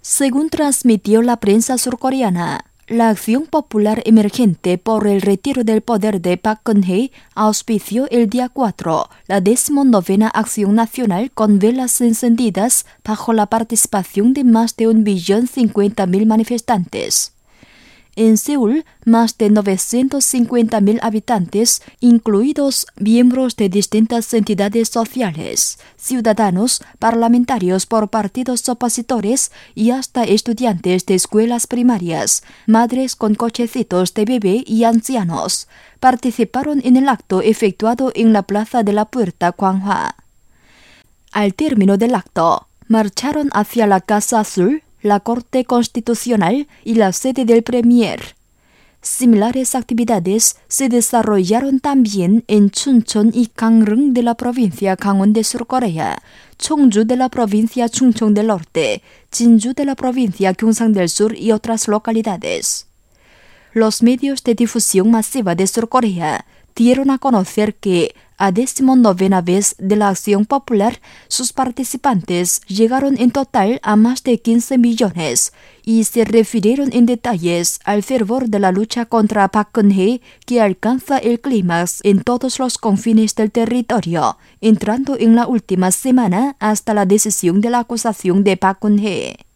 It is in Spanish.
Según transmitió la prensa surcoreana, la Acción Popular Emergente por el retiro del poder de Park Geun-hye auspició el día 4 la 19ª Acción Nacional con velas encendidas bajo la participación de más de 1.050.000 manifestantes. En Seúl, más de 950.000 habitantes, incluidos miembros de distintas entidades sociales, ciudadanos, parlamentarios por partidos opositores y hasta estudiantes de escuelas primarias, madres con cochecitos de bebé y ancianos, participaron en el acto efectuado en la Plaza de la Puerta Gwanghwa. Al término del acto, marcharon hacia la Casa Azul, la Corte Constitucional y la sede del Premier. Similares actividades se desarrollaron también en Chuncheon y Gangneung de la provincia Gangwon de Surcorea, Cheongju de la provincia Chungcheong del Norte, Jinju de la provincia Gyeongsang del Sur y otras localidades. Los medios de difusión masiva de Surcorea dieron a conocer que, a 19ª vez de la Acción Popular, sus participantes llegaron en total a más de 15 millones y se refirieron en detalles al fervor de la lucha contra Park Geun-hye que alcanza el clímax en todos los confines del territorio, entrando en la última semana hasta la decisión de la acusación de Park Geun-hye.